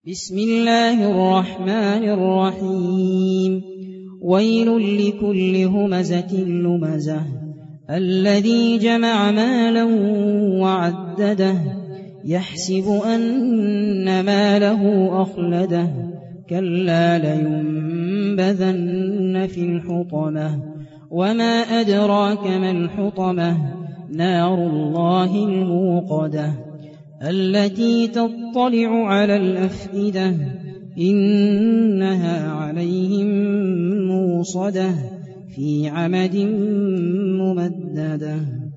بسم الله الرحمن الرحيم ويل لكل همزة لمزة الذي جمع مالا وعدده يحسب أن ماله أخلده كلا لينبذن في الحطمة وما أدراك ما الحطمة نار الله الموقدة التي تطلع على الأفئدة إنها عليهم موصدة في عمد ممددة.